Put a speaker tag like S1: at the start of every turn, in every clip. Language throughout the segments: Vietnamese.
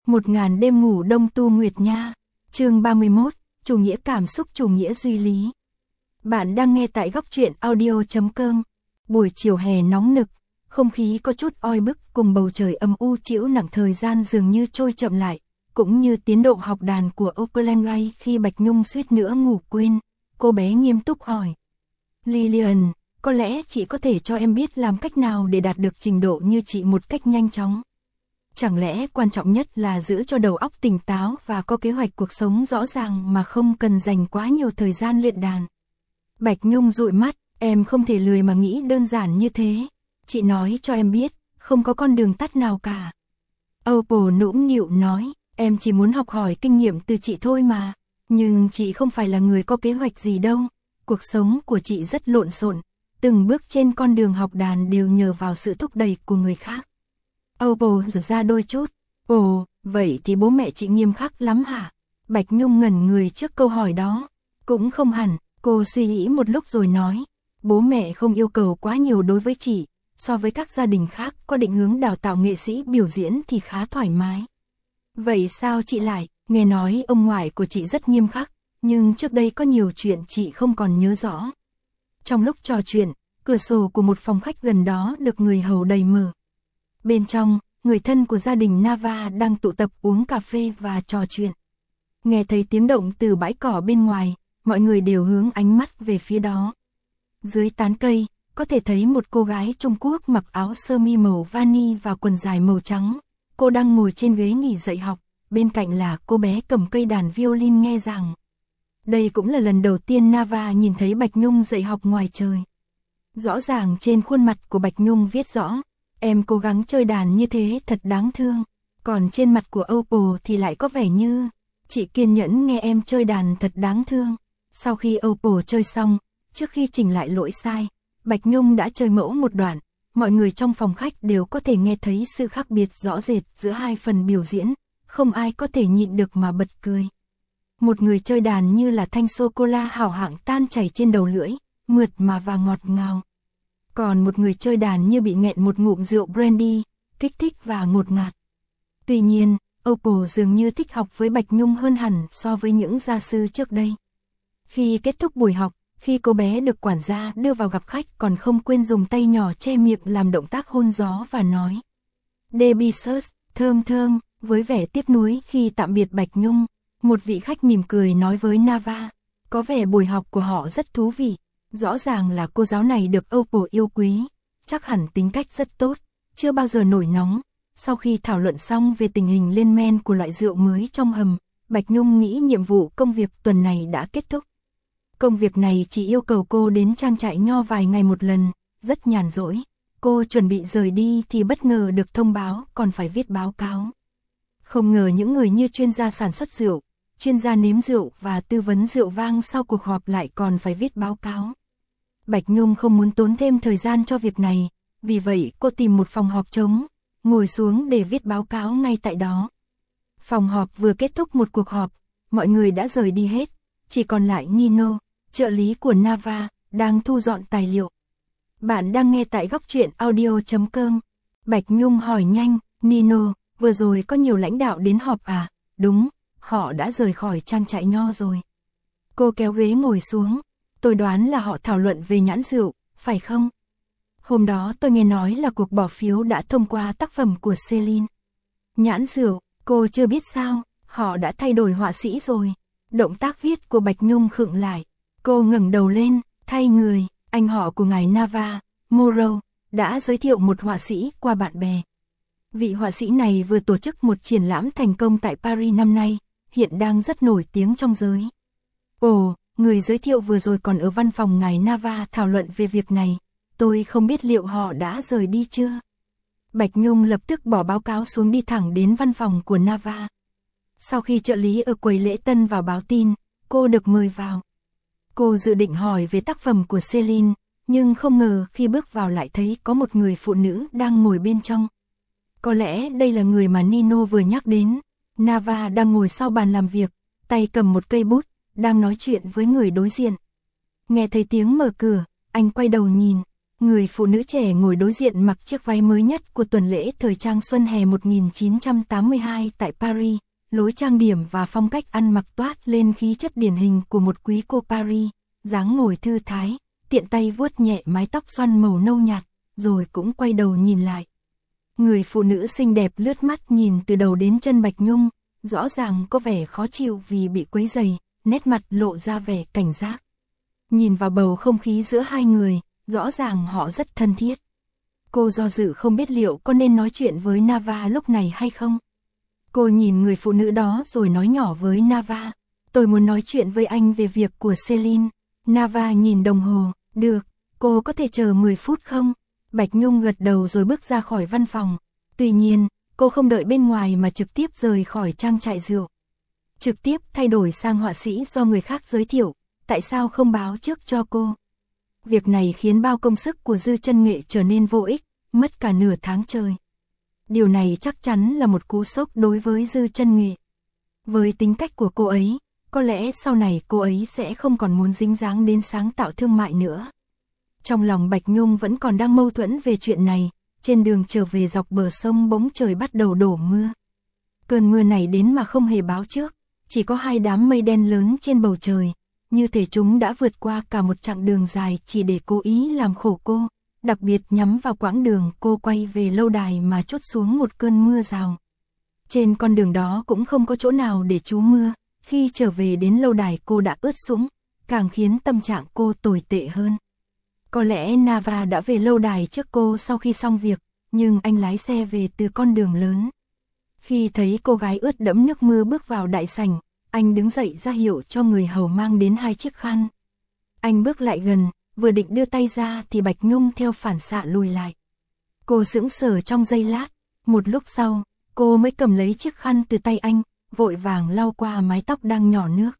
S1: 1000 đêm ngủ đông tu nguyệt nha. Chương 31, chủ nghĩa cảm xúc, chủ nghĩa duy lý. Bạn đang nghe tại góc truyện audio.com. Buổi chiều hè nóng nực, không khí có chút oi bức cùng bầu trời âm u trĩu nặng, thời gian dường như trôi chậm lại, cũng như tiến độ học đàn của Opelengay. Khi Bạch Nhung suýt nữa ngủ quên, cô bé nghiêm túc hỏi: Lillian, có lẽ chị có thể cho em biết làm cách nào để đạt được trình độ như chị một cách nhanh chóng? Chẳng lẽ quan trọng nhất là giữ cho đầu óc tỉnh táo và có kế hoạch cuộc sống rõ ràng mà không cần dành quá nhiều thời gian luyện đàn? Bạch Nhung dụi mắt, em không thể lười mà nghĩ đơn giản như thế. Chị nói cho em biết, không có con đường tắt nào cả. Opal nũng nịu nói, em chỉ muốn học hỏi kinh nghiệm từ chị thôi mà. Nhưng chị không phải là người có kế hoạch gì đâu. Cuộc sống của chị rất lộn xộn, từng bước trên con đường học đàn đều nhờ vào sự thúc đẩy của người khác. Opal giở ra đôi chút. Ồ, vậy thì bố mẹ chị nghiêm khắc lắm hả? Bạch Nhung ngẩn người trước câu hỏi đó. Cũng không hẳn, cô suy nghĩ một lúc rồi nói. Bố mẹ không yêu cầu quá nhiều đối với chị, so với các gia đình khác có định hướng đào tạo nghệ sĩ biểu diễn thì khá thoải mái. Vậy sao chị lại? Nghe nói ông ngoại của chị rất nghiêm khắc, nhưng trước đây có nhiều chuyện chị không còn nhớ rõ. Trong lúc trò chuyện, cửa sổ của một phòng khách gần đó được người hầu đẩy mở. Bên trong, người thân của gia đình Nava đang tụ tập uống cà phê và trò chuyện. Nghe thấy tiếng động từ bãi cỏ bên ngoài, mọi người đều hướng ánh mắt về phía đó. Dưới tán cây, có thể thấy một cô gái Trung Quốc mặc áo sơ mi màu vani và quần dài màu trắng. Cô đang ngồi trên ghế nghỉ dạy học, bên cạnh là cô bé cầm cây đàn violin nghe giảng. Đây cũng là lần đầu tiên Nava nhìn thấy Bạch Nhung dạy học ngoài trời. Rõ ràng trên khuôn mặt của Bạch Nhung viết rõ, em cố gắng chơi đàn như thế thật đáng thương. Còn trên mặt của Opal thì lại có vẻ như, chị kiên nhẫn nghe em chơi đàn thật đáng thương. Sau khi Opal chơi xong, trước khi chỉnh lại lỗi sai, Bạch Nhung đã chơi mẫu một đoạn. Mọi người trong phòng khách đều có thể nghe thấy sự khác biệt rõ rệt giữa hai phần biểu diễn, không ai có thể nhịn được mà bật cười. Một người chơi đàn như là thanh sô-cô-la hảo hạng tan chảy trên đầu lưỡi, mượt mà và ngọt ngào. Còn một người chơi đàn như bị nghẹn một ngụm rượu brandy, kích thích và ngột ngạt. Tuy nhiên, Opal dường như thích học với Bạch Nhung hơn hẳn so với những gia sư trước đây. Khi kết thúc buổi học, khi cô bé được quản gia đưa vào gặp khách còn không quên dùng tay nhỏ che miệng làm động tác hôn gió và nói: Delicious, thơm thơm. Với vẻ tiếc nuối khi tạm biệt Bạch Nhung, một vị khách mỉm cười nói với Nava, có vẻ buổi học của họ rất thú vị. Rõ ràng là cô giáo này được Opal yêu quý, chắc hẳn tính cách rất tốt, chưa bao giờ nổi nóng. Sau khi thảo luận xong về tình hình lên men của loại rượu mới trong hầm, Bạch Nhung nghĩ nhiệm vụ công việc tuần này đã kết thúc. Công việc này chỉ yêu cầu cô đến trang trại nho vài ngày một lần, rất nhàn rỗi. Cô chuẩn bị rời đi thì bất ngờ được thông báo còn phải viết báo cáo. Không ngờ những người như chuyên gia sản xuất rượu, chuyên gia nếm rượu và tư vấn rượu vang sau cuộc họp lại còn phải viết báo cáo. Bạch Nhung không muốn tốn thêm thời gian cho việc này, vì vậy cô tìm một phòng họp trống, ngồi xuống để viết báo cáo ngay tại đó. Phòng họp vừa kết thúc một cuộc họp, mọi người đã rời đi hết, chỉ còn lại Nino, trợ lý của Nava, đang thu dọn tài liệu. Bạn đang nghe tại góc truyện audio.com. Bạch Nhung hỏi nhanh, Nino, vừa rồi có nhiều lãnh đạo đến họp à? Đúng, họ đã rời khỏi trang trại nho rồi. Cô kéo ghế ngồi xuống. Tôi đoán là họ thảo luận về nhãn rượu, phải không? Hôm đó tôi nghe nói là cuộc bỏ phiếu đã thông qua tác phẩm của Celine. Nhãn rượu, cô chưa biết sao, họ đã thay đổi họa sĩ rồi. Động tác viết của Bạch Nhung khựng lại. Cô ngẩng đầu lên, thay người, anh họ của ngài Nava, Moreau, đã giới thiệu một họa sĩ qua bạn bè. Vị họa sĩ này vừa tổ chức một triển lãm thành công tại Paris năm nay, hiện đang rất nổi tiếng trong giới. Ồ, người giới thiệu vừa rồi còn ở văn phòng ngài Nava thảo luận về việc này, tôi không biết liệu họ đã rời đi chưa. Bạch Nhung lập tức bỏ báo cáo xuống đi thẳng đến văn phòng của Nava. Sau khi trợ lý ở quầy lễ tân vào báo tin, cô được mời vào. Cô dự định hỏi về tác phẩm của Celine, nhưng không ngờ khi bước vào lại thấy có một người phụ nữ đang ngồi bên trong. Có lẽ đây là người mà Nino vừa nhắc đến. Nava đang ngồi sau bàn làm việc, tay cầm một cây bút, đang nói chuyện với người đối diện. Nghe thấy tiếng mở cửa, anh quay đầu nhìn. Người phụ nữ trẻ ngồi đối diện mặc chiếc váy mới nhất của tuần lễ thời trang xuân hè 1982 tại Paris, lối trang điểm và phong cách ăn mặc toát lên khí chất điển hình của một quý cô Paris, dáng ngồi thư thái, tiện tay vuốt nhẹ mái tóc xoăn màu nâu nhạt, rồi cũng quay đầu nhìn lại. Người phụ nữ xinh đẹp lướt mắt nhìn từ đầu đến chân Bạch Nhung, rõ ràng có vẻ khó chịu vì bị quấy rầy, nét mặt lộ ra vẻ cảnh giác. Nhìn vào bầu không khí giữa hai người, rõ ràng họ rất thân thiết. Cô do dự không biết liệu có nên nói chuyện với Nava lúc này hay không. Cô nhìn người phụ nữ đó rồi nói nhỏ với Nava, tôi muốn nói chuyện với anh về việc của Celine. Nava nhìn đồng hồ, được, cô có thể chờ 10 phút không? Bạch Nhung gật đầu rồi bước ra khỏi văn phòng. Tuy nhiên, cô không đợi bên ngoài mà trực tiếp rời khỏi trang trại rượu. Trực tiếp thay đổi sang họa sĩ do người khác giới thiệu, tại sao không báo trước cho cô? Việc này khiến bao công sức của Dư Chân Nghệ trở nên vô ích, mất cả nửa tháng trời. Điều này chắc chắn là một cú sốc đối với Dư Chân Nghệ. Với tính cách của cô ấy, có lẽ sau này cô ấy sẽ không còn muốn dính dáng đến sáng tạo thương mại nữa. Trong lòng Bạch Nhung vẫn còn đang mâu thuẫn về chuyện này, trên đường trở về dọc bờ sông bỗng trời bắt đầu đổ mưa. Cơn mưa này đến mà không hề báo trước, chỉ có hai đám mây đen lớn trên bầu trời, như thể chúng đã vượt qua cả một chặng đường dài chỉ để cố ý làm khổ cô, đặc biệt nhắm vào quãng đường cô quay về lâu đài mà trút xuống một cơn mưa rào. Trên con đường đó cũng không có chỗ nào để trú mưa, khi trở về đến lâu đài cô đã ướt sũng, càng khiến tâm trạng cô tồi tệ hơn. Có lẽ Nava đã về lâu đài trước cô sau khi xong việc, nhưng anh lái xe về từ con đường lớn. Khi thấy cô gái ướt đẫm nước mưa bước vào đại sảnh, anh đứng dậy ra hiệu cho người hầu mang đến 2 chiếc khăn. Anh bước lại gần, vừa định đưa tay ra thì Bạch Nhung theo phản xạ lùi lại. Cô sững sờ trong giây lát, một lúc sau, cô mới cầm lấy chiếc khăn từ tay anh, vội vàng lau qua mái tóc đang nhỏ nước.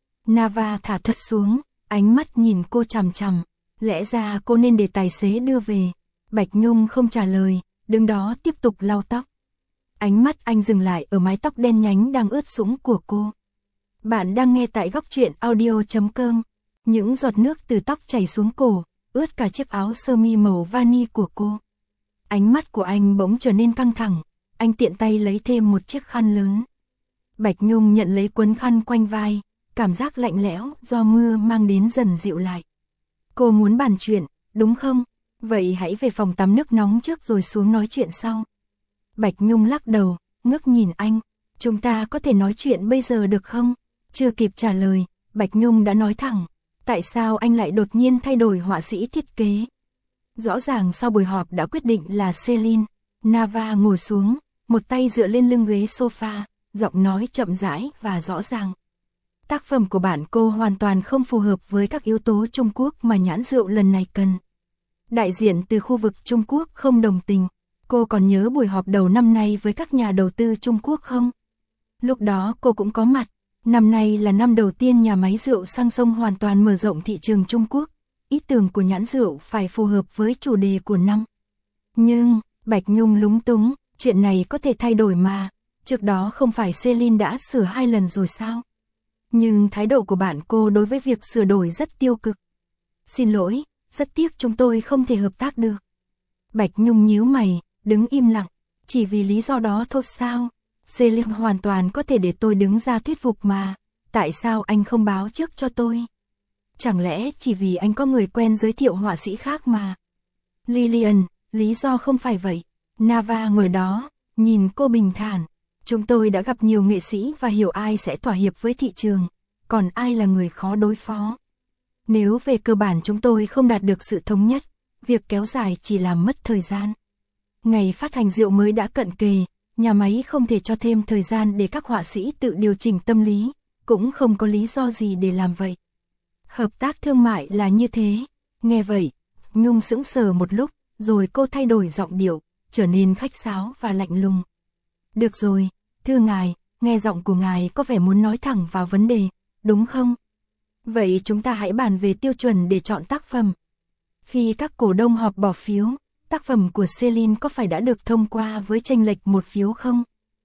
S1: Nava thả thật xuống, ánh mắt nhìn cô chằm chằm, lẽ ra cô nên để tài xế đưa về. Bạch Nhung không trả lời, đứng đó tiếp tục lau tóc. Ánh mắt anh dừng lại ở mái tóc đen nhánh đang ướt sũng của cô. Bạn đang nghe tại góc truyện audio.com. Những giọt nước từ tóc chảy xuống cổ, ướt cả chiếc áo sơ mi màu vani của cô. Ánh mắt của anh bỗng trở nên căng thẳng, anh tiện tay lấy thêm một chiếc khăn lớn. Bạch Nhung nhận lấy cuốn khăn quanh vai, cảm giác lạnh lẽo do mưa mang đến dần dịu lại. Cô muốn bàn chuyện, đúng không? Vậy hãy về phòng tắm nước nóng trước rồi xuống nói chuyện sau. Bạch Nhung lắc đầu, ngước nhìn anh. Chúng ta có thể nói chuyện bây giờ được không? Chưa kịp trả lời, Bạch Nhung đã nói thẳng. Tại sao anh lại đột nhiên thay đổi họa sĩ thiết kế? Rõ ràng sau buổi họp đã quyết định là Celine. Nava ngồi xuống, một tay dựa lên lưng ghế sofa, giọng nói chậm rãi và rõ ràng. Tác phẩm của bạn cô hoàn toàn không phù hợp với các yếu tố Trung Quốc mà nhãn rượu lần này cần. Đại diện từ khu vực Trung Quốc không đồng tình. Cô còn nhớ buổi họp đầu năm nay với các nhà đầu tư Trung Quốc không? Lúc đó cô cũng có mặt. Năm nay là năm đầu tiên nhà máy rượu Sang Sông hoàn toàn mở rộng thị trường Trung Quốc. Ý tưởng của nhãn rượu phải phù hợp với chủ đề của năm. Nhưng, Bạch Nhung lúng túng, chuyện này có thể thay đổi mà. Trước đó không phải Celine đã sửa 2 lần rồi sao? Nhưng thái độ của bạn cô đối với việc sửa đổi rất tiêu cực. Xin lỗi, rất tiếc chúng tôi không thể hợp tác được. Bạch Nhung nhíu mày, đứng im lặng. Chỉ vì lý do đó thôi sao? Celine hoàn toàn có thể để tôi đứng ra thuyết phục mà. Tại sao anh không báo trước cho tôi? Chẳng lẽ chỉ vì anh có người quen giới thiệu họa sĩ khác mà? Lillian, lý do không phải vậy. Nava ngồi đó, nhìn cô bình thản. Chúng tôi đã gặp nhiều nghệ sĩ và hiểu ai sẽ thỏa hiệp với thị trường, còn ai là người khó đối phó. Nếu về cơ bản chúng tôi không đạt được sự thống nhất, việc kéo dài chỉ làm mất thời gian. Ngày phát hành rượu mới đã cận kề, nhà máy không thể cho thêm thời gian để các họa sĩ tự điều chỉnh tâm lý, cũng không có lý do gì để làm vậy. Hợp tác thương mại là như thế. Nghe vậy, Nhung sững sờ một lúc, rồi cô thay đổi giọng điệu, trở nên khách sáo và lạnh lùng. Được rồi, thưa ngài, nghe giọng của ngài có vẻ muốn nói thẳng vào vấn đề, đúng không? Vậy chúng ta hãy bàn về tiêu chuẩn để chọn tác phẩm. Khi các cổ đông họp bỏ phiếu, tác phẩm của Celine có phải đã được thông qua với chênh lệch 1 phiếu không?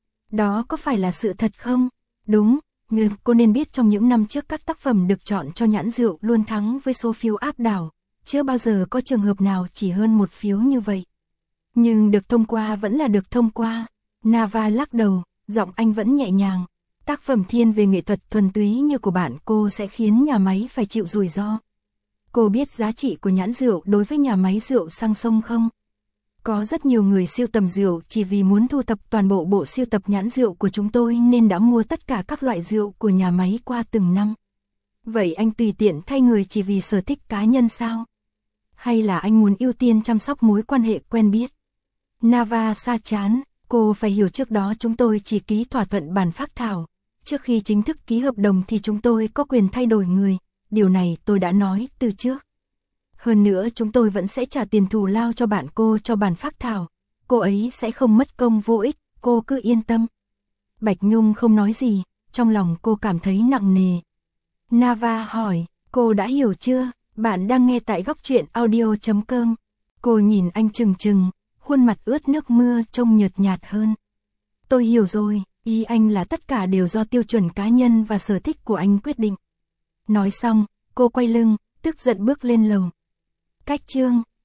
S1: Đó có phải là sự thật không? Đúng, nhưng cô nên biết trong những năm trước các tác phẩm được chọn cho nhãn rượu luôn thắng với số phiếu áp đảo, chưa bao giờ có trường hợp nào chỉ hơn một phiếu như vậy. Nhưng được thông qua vẫn là được thông qua. Nava lắc đầu, giọng anh vẫn nhẹ nhàng. Tác phẩm thiên về nghệ thuật thuần túy như của bạn cô sẽ khiến nhà máy phải chịu rủi ro. Cô biết giá trị của nhãn rượu đối với nhà máy rượu Sang Sông không? Có rất nhiều người sưu tầm rượu chỉ vì muốn thu thập toàn bộ bộ sưu tập nhãn rượu của chúng tôi nên đã mua tất cả các loại rượu của nhà máy qua từng năm. Vậy anh tùy tiện thay người chỉ vì sở thích cá nhân sao? Hay là anh muốn ưu tiên chăm sóc mối quan hệ quen biết? Nava sa chán, cô phải hiểu trước đó chúng tôi chỉ ký thỏa thuận bản phác thảo. Trước khi chính thức ký hợp đồng thì chúng tôi có quyền thay đổi người, điều này tôi đã nói từ trước. Hơn nữa chúng tôi vẫn sẽ trả tiền thù lao cho bạn cô cho bản phác thảo. Cô ấy sẽ không mất công vô ích, cô cứ yên tâm. Bạch Nhung không nói gì, trong lòng cô cảm thấy nặng nề. Nava hỏi, cô đã hiểu chưa? Bạn đang nghe tại góc truyện audio.com. Cô nhìn anh trừng trừng, khuôn mặt ướt nước mưa trông nhợt nhạt hơn. Tôi hiểu rồi, ý anh là tất cả đều do tiêu chuẩn cá nhân và sở thích của anh quyết định. Nói xong, cô quay lưng, tức giận bước lên lầu. Cách chương